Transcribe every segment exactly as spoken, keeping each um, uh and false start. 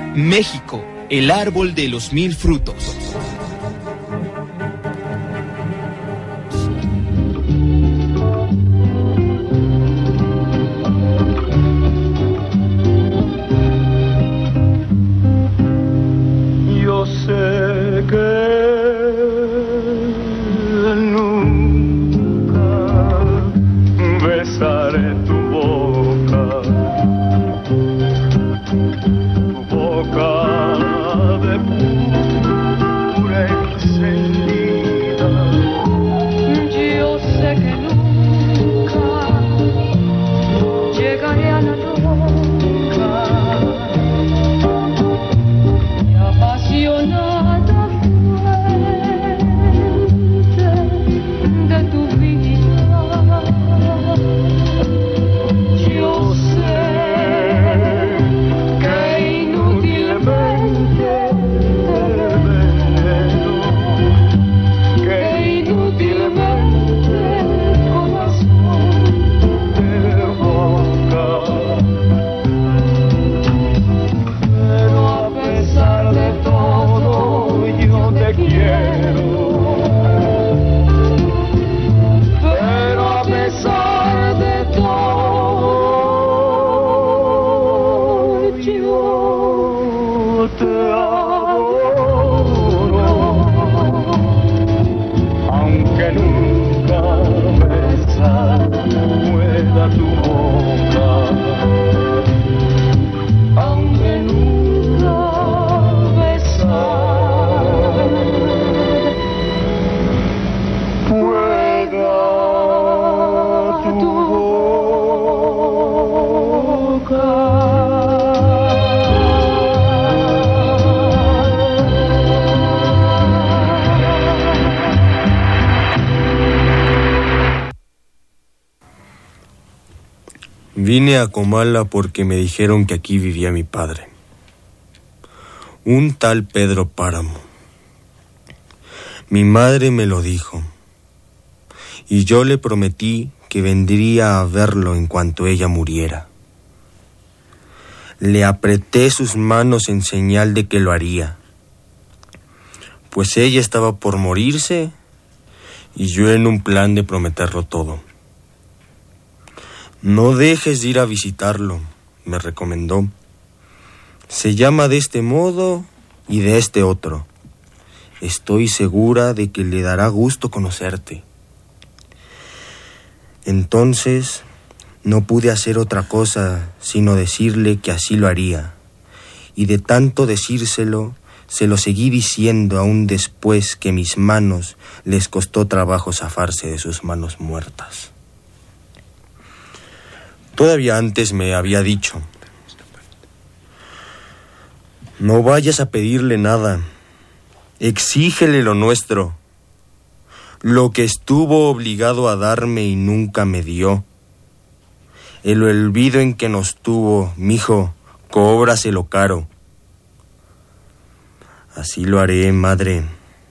México, el árbol de los mil frutos. Yo sé que nunca besaré tu boca, tu boca de pura encendida. Yo sé que nunca llegaré a la roca y apasionada fuente de tu vida. Yo sé que inútilmente te venero, que inútilmente corazón te evoca. Pero a pesar de todo yo te quiero. Pero a pesar de todo yo te adoro. Aunque nunca besar pueda tu boca, aunque nunca besar pueda tu boca. Vine a Comala porque me dijeron que aquí vivía mi padre, un tal Pedro Páramo. Mi madre me lo dijo, y yo le prometí que vendría a verlo en cuanto ella muriera. Le apreté sus manos en señal de que lo haría, pues ella estaba por morirse y yo en un plan de prometerlo todo. No dejes de ir a visitarlo, me recomendó. Se llama de este modo y de este otro. Estoy segura de que le dará gusto conocerte. Entonces no pude hacer otra cosa sino decirle que así lo haría. Y de tanto decírselo, se lo seguí diciendo aún después que mis manos les costó trabajo zafarse de sus manos muertas. Todavía antes me había dicho: no vayas a pedirle nada, exígele lo nuestro, lo que estuvo obligado a darme y nunca me dio. El olvido en que nos tuvo, mijo, cóbraselo caro. Así lo haré, madre.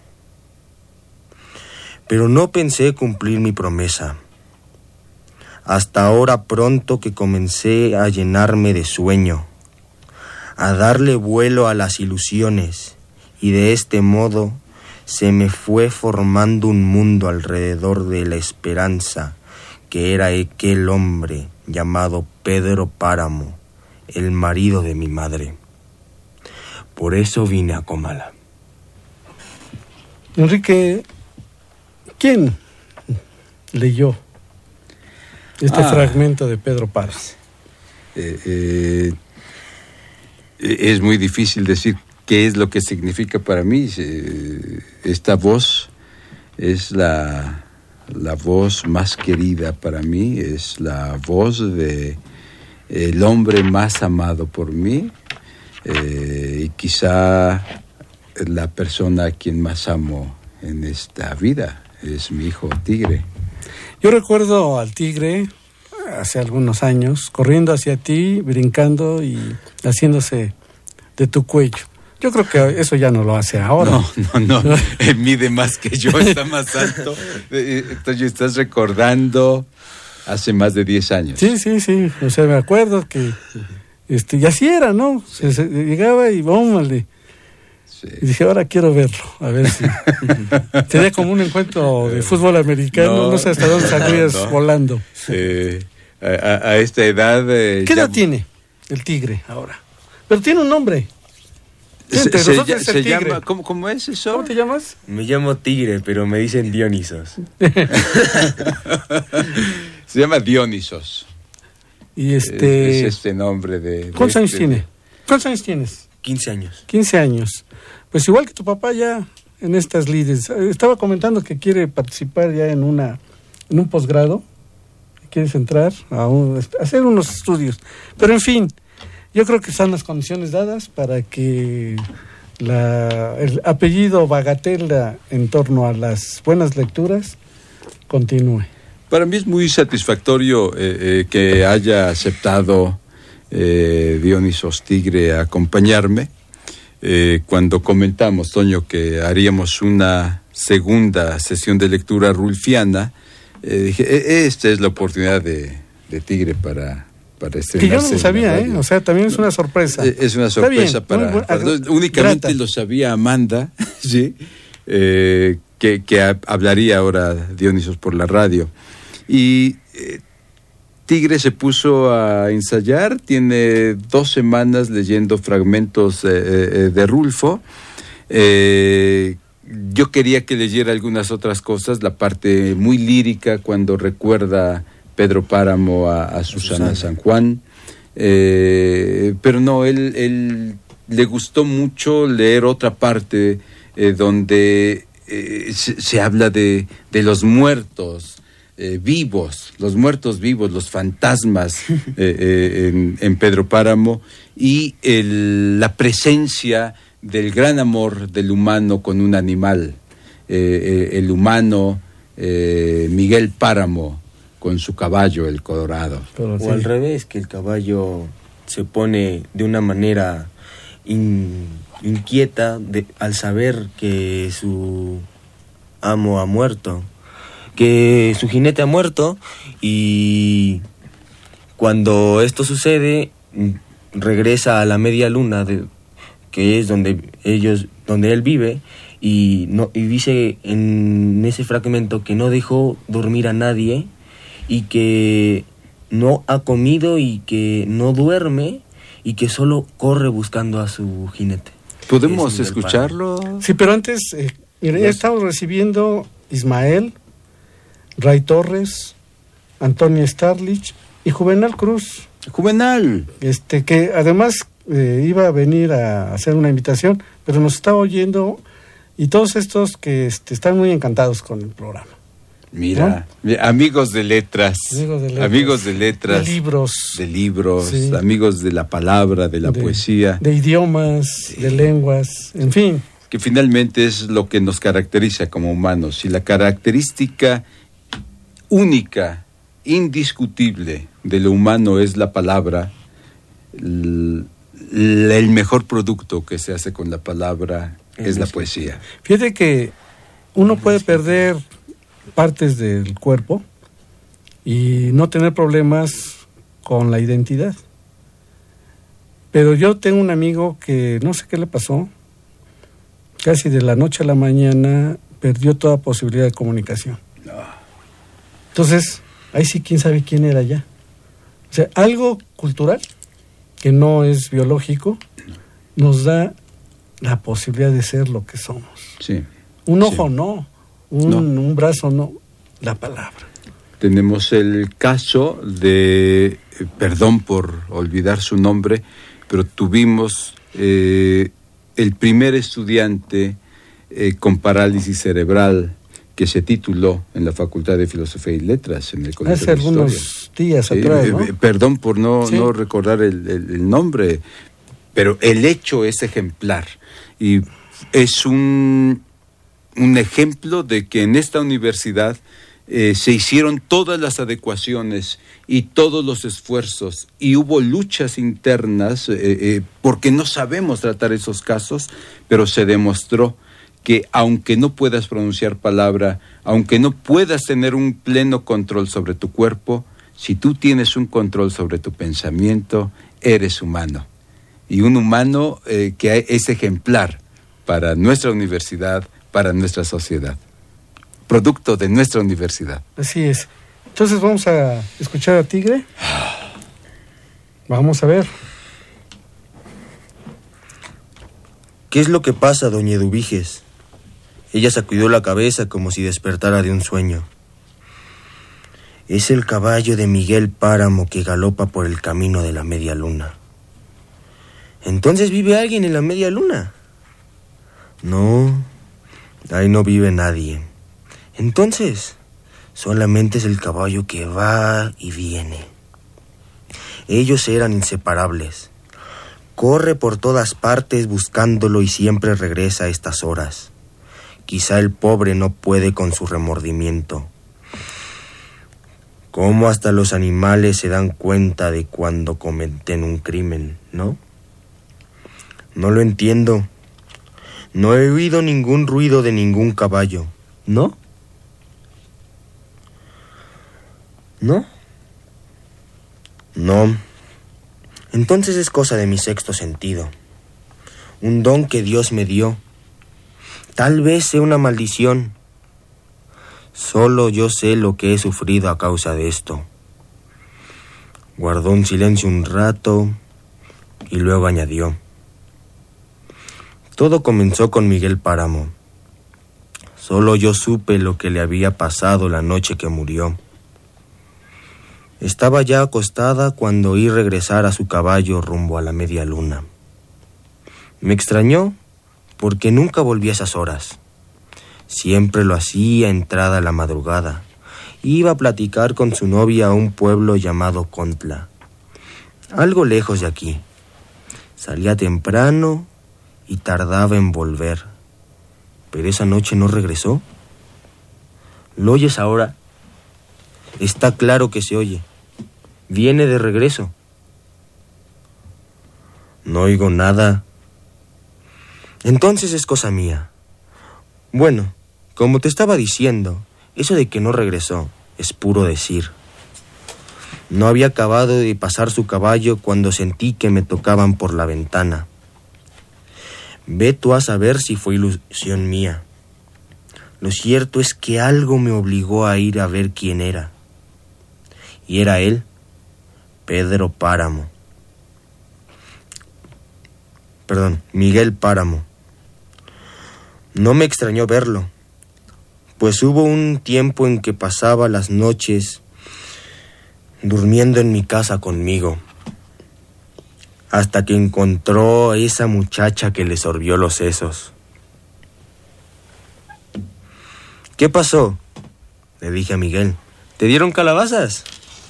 Pero no pensé cumplir mi promesa. Hasta ahora pronto que comencé a llenarme de sueño, a darle vuelo a las ilusiones, y de este modo se me fue formando un mundo alrededor de la esperanza que era aquel hombre llamado Pedro Páramo, el marido de mi madre. Por eso vine a Comala. Enrique, ¿quién leyó este ah, fragmento de Pedro Páramo? Eh, eh, es muy difícil decir qué es lo que significa para mí. Eh, esta voz es la, la voz más querida para mí, es la voz de el hombre más amado por mí, eh, y quizá la persona a quien más amo en esta vida es mi hijo Tigre. Yo recuerdo al Tigre hace algunos años corriendo hacia ti, brincando y haciéndose de tu cuello. Yo creo que eso ya no lo hace ahora. No, no, no. Él mide más que yo, está más alto. Entonces estás recordando hace más de diez años. Sí, sí, sí. O sea, me acuerdo que Este, y así era, ¿no? Se, se, llegaba y vámonos. Sí. Y dije, ahora quiero verlo, a ver si. Sería como un encuentro de fútbol americano, no, no sé hasta dónde saldrías no. volando. Eh, a, a esta edad. Eh, ¿Qué edad ya... tiene el tigre ahora? Pero tiene un nombre. Se, se, se, se llama, ¿cómo, ¿Cómo es eso? ¿Cómo te llamas? Me llamo Tigre, pero me dicen Dionisos. Se llama Dionisos. Y este. Es, es este nombre de. de ¿Cuántos este... años tiene? ¿Cuántos años tienes? quince años. quince años. Pues igual que tu papá ya en estas lides. Estaba comentando que quiere participar ya en una en un posgrado. Quieres entrar a, un, a hacer unos estudios. Pero en fin, yo creo que están las condiciones dadas para que la, el apellido Bagatella en torno a las buenas lecturas continúe. Para mí es muy satisfactorio eh, eh, que haya aceptado eh, Dionisos Tigre a acompañarme. Eh, cuando comentamos, Toño, que haríamos una segunda sesión de lectura rulfiana, eh, dije, esta es la oportunidad de, de Tigre para... Para que yo no lo sabía, ¿eh? O sea, también es una sorpresa. Es una sorpresa para, bueno, para únicamente grata. Lo sabía Amanda, sí, eh, que, que a, hablaría ahora Dionisos por la radio. Y eh, Tigre se puso a ensayar, tiene dos semanas leyendo fragmentos eh, eh, de Rulfo. Eh, yo quería que leyera algunas otras cosas, la parte muy lírica cuando recuerda Pedro Páramo a, a Susana, Susana San Juan, eh, pero no, él, él le gustó mucho leer otra parte eh, donde eh, se, se habla de, de los muertos eh, vivos, los muertos vivos, los fantasmas eh, eh, en, en Pedro Páramo y el, la presencia del gran amor del humano con un animal, eh, eh, el humano eh, Miguel Páramo con su caballo, el Colorado. Pero, o sí. Al revés, que el caballo se pone de una manera in, inquieta de, al saber que su amo ha muerto, que su jinete ha muerto, y cuando esto sucede, regresa a la media luna, de, que es donde ellos, donde él vive, y, no, y dice en ese fragmento que no dejó dormir a nadie, y que no ha comido y que no duerme y que solo corre buscando a su jinete. ¿Podemos escucharlo? Sí, pero antes, eh, mire, ya estamos recibiendo Ismael, Ray Torres, Antonio Starlich y Juvenal Cruz. Juvenal. Este, que además eh, iba a venir a hacer una invitación, pero nos estaba oyendo, y todos estos que este, están muy encantados con el programa. Mira, ¿no? amigos de letras, amigos de letras, amigos de, letras, de libros, de libros, sí. amigos de la palabra, de la de, poesía, de idiomas, sí. de lenguas, en fin. Que finalmente es lo que nos caracteriza como humanos. Y la característica única, indiscutible de lo humano es la palabra. El, el mejor producto que se hace con la palabra es, es la poesía. Fíjate que uno puede perder partes del cuerpo y no tener problemas con la identidad. Pero yo tengo un amigo que no sé qué le pasó, casi de la noche a la mañana perdió toda posibilidad de comunicación. Entonces, ahí sí quién sabe quién era ya. O sea, algo cultural que no es biológico nos da la posibilidad de ser lo que somos. Sí. Un ojo sí. no. Un, no. un brazo no, la palabra. Tenemos el caso de, eh, perdón por olvidar su nombre, pero tuvimos eh, el primer estudiante eh, con parálisis cerebral que se tituló en la Facultad de Filosofía y Letras, en el Colegio Hace de algunos Historia. días sí, atrás, ¿no? Eh, perdón por no, sí. no recordar el, el, el nombre, pero el hecho es ejemplar y es un... un ejemplo de que en esta universidad eh, se hicieron todas las adecuaciones y todos los esfuerzos y hubo luchas internas eh, eh, porque no sabemos tratar esos casos, pero se demostró que aunque no puedas pronunciar palabra, aunque no puedas tener un pleno control sobre tu cuerpo, si tú tienes un control sobre tu pensamiento, eres humano. Y un humano eh, que es ejemplar para nuestra universidad, para nuestra sociedad. Producto de nuestra universidad. Así es. Entonces vamos a escuchar a Tigre. Vamos a ver. ¿Qué es lo que pasa, doña Eduviges? Ella sacudió la cabeza como si despertara de un sueño. Es el caballo de Miguel Páramo que galopa por el camino de la media luna. ¿Entonces vive alguien en la media luna? No, ahí no vive nadie. Entonces, solamente es el caballo que va y viene. Ellos eran inseparables. Corre por todas partes buscándolo y siempre regresa a estas horas. Quizá el pobre no puede con su remordimiento. Cómo hasta los animales se dan cuenta de cuando cometen un crimen, ¿no? No lo entiendo. No he oído ningún ruido de ningún caballo, ¿no? ¿No? No. Entonces es cosa de mi sexto sentido. Un don que Dios me dio. Tal vez sea una maldición. Solo yo sé lo que he sufrido a causa de esto. Guardó un silencio un rato y luego añadió. Todo comenzó con Miguel Páramo. Solo yo supe lo que le había pasado la noche que murió. Estaba ya acostada cuando oí regresar a su caballo rumbo a la media luna. Me extrañó porque nunca volví a esas horas. Siempre lo hacía entrada la madrugada. Iba a platicar con su novia a un pueblo llamado Contla, algo lejos de aquí. Salía temprano y tardaba en volver. Pero esa noche no regresó. ¿Lo oyes ahora? Está claro que se oye. Viene de regreso. No oigo nada. Entonces es cosa mía. Bueno, como te estaba diciendo, eso de que no regresó es puro decir. No había acabado de pasar su caballo cuando sentí que me tocaban por la ventana. Ve tú a saber si fue ilusión mía. Lo cierto es que algo me obligó a ir a ver quién era. Y era él, Pedro Páramo. Perdón, Miguel Páramo. No me extrañó verlo, pues hubo un tiempo en que pasaba las noches durmiendo en mi casa conmigo, hasta que encontró a esa muchacha que le sorbió los sesos. ¿Qué pasó?, le dije a Miguel. ¿Te dieron calabazas?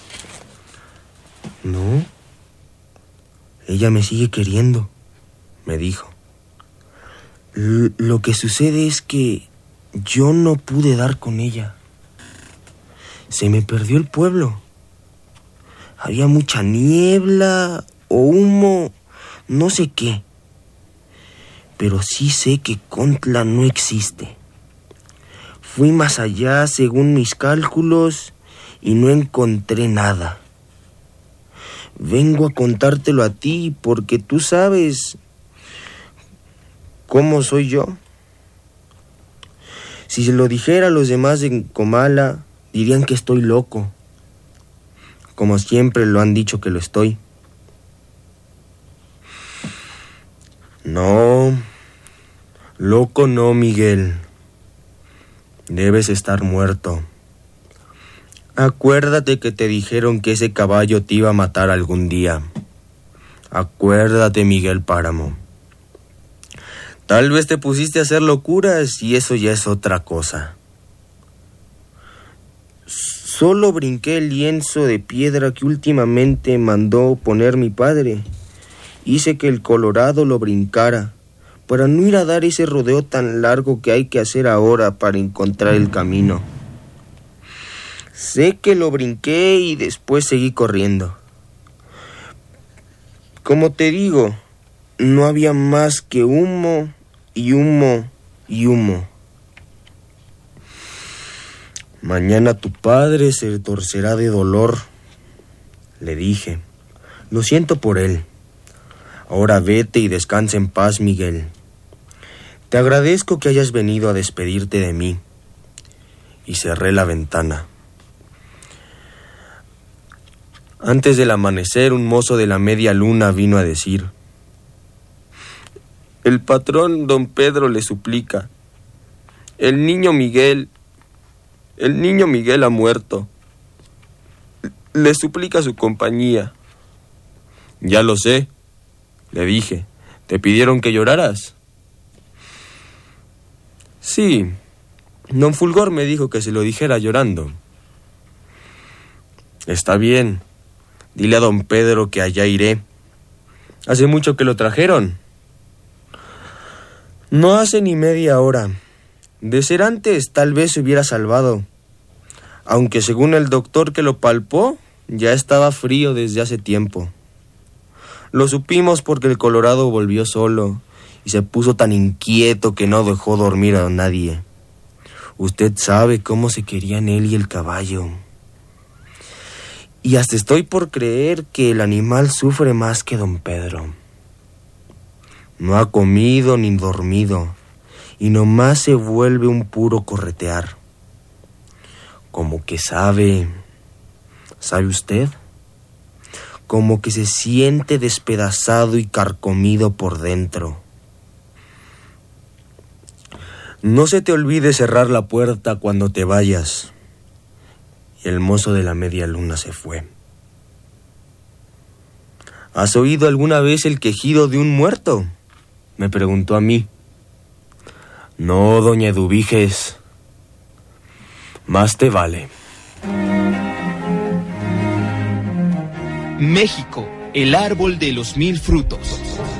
No. Ella me sigue queriendo, me dijo. L- lo que sucede es que yo no pude dar con ella. Se me perdió el pueblo. Había mucha niebla o humo, no sé qué. Pero sí sé que Contla no existe. Fui más allá según mis cálculos y no encontré nada. Vengo a contártelo a ti porque tú sabes cómo soy yo. Si se lo dijera a los demás de Comala, dirían que estoy loco, como siempre lo han dicho que lo estoy. No, loco no, Miguel. Debes estar muerto. Acuérdate que te dijeron que ese caballo te iba a matar algún día. Acuérdate, Miguel Páramo. Tal vez te pusiste a hacer locuras y eso ya es otra cosa. Solo brinqué el lienzo de piedra que últimamente mandó poner mi padre. Hice que el Colorado lo brincara, para no ir a dar ese rodeo tan largo que hay que hacer ahora para encontrar el camino. Sé que lo brinqué y después seguí corriendo. Como te digo, no había más que humo y humo y humo. Mañana tu padre se torcerá de dolor, le dije. Lo siento por él. Ahora vete y descansa en paz, Miguel. Te agradezco que hayas venido a despedirte de mí. Y cerré la ventana. Antes del amanecer, un mozo de la media luna vino a decir: el patrón don Pedro le suplica. El niño Miguel, el niño Miguel ha muerto. Le suplica su compañía. Ya lo sé, le dije. ¿Te pidieron que lloraras? Sí, don Fulgor me dijo que se lo dijera llorando. Está bien, dile a don Pedro que allá iré. ¿Hace mucho que lo trajeron? No hace ni media hora. De ser antes, tal vez se hubiera salvado. Aunque según el doctor que lo palpó, ya estaba frío desde hace tiempo. Lo supimos porque el Colorado volvió solo y se puso tan inquieto que no dejó dormir a nadie. Usted sabe cómo se querían él y el caballo. Y hasta estoy por creer que el animal sufre más que don Pedro. No ha comido ni dormido y nomás se vuelve un puro corretear. Como que sabe... ¿Sabe usted? Como que se siente despedazado y carcomido por dentro. No se te olvide cerrar la puerta cuando te vayas. Y el mozo de la media luna se fue. ¿Has oído alguna vez el quejido de un muerto?, me preguntó a mí. No, doña Eduviges. Más te vale. México, el árbol de los mil frutos.